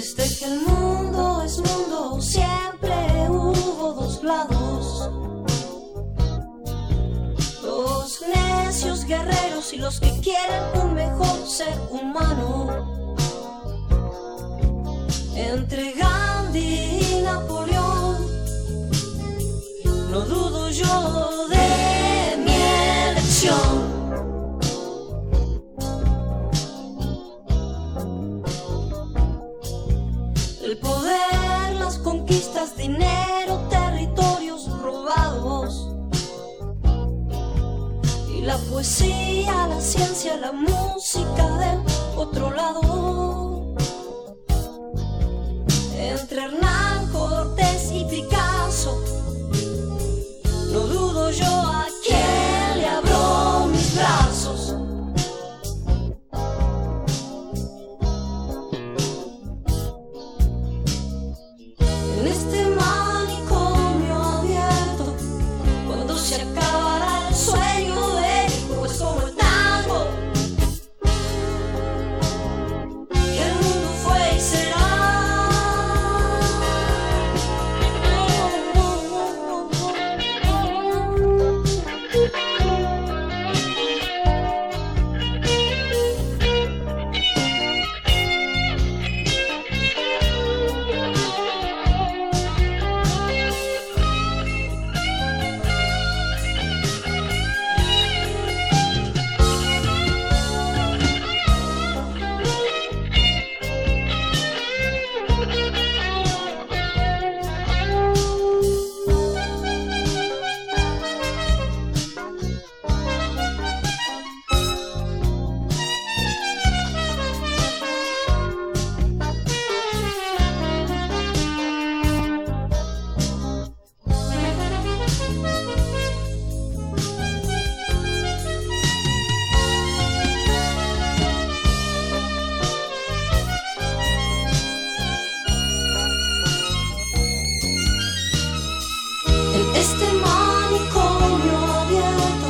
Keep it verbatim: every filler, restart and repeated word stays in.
Desde que el mundo es mundo siempre hubo dos lados, los necios guerreros y los que quieren un mejor ser humano. Entre Gandhi y Napoleón, no dudo yo de mi elección. El poder, las conquistas, dinero, territorios robados, y la poesía, la ciencia, la música del otro lado. Entre Hernán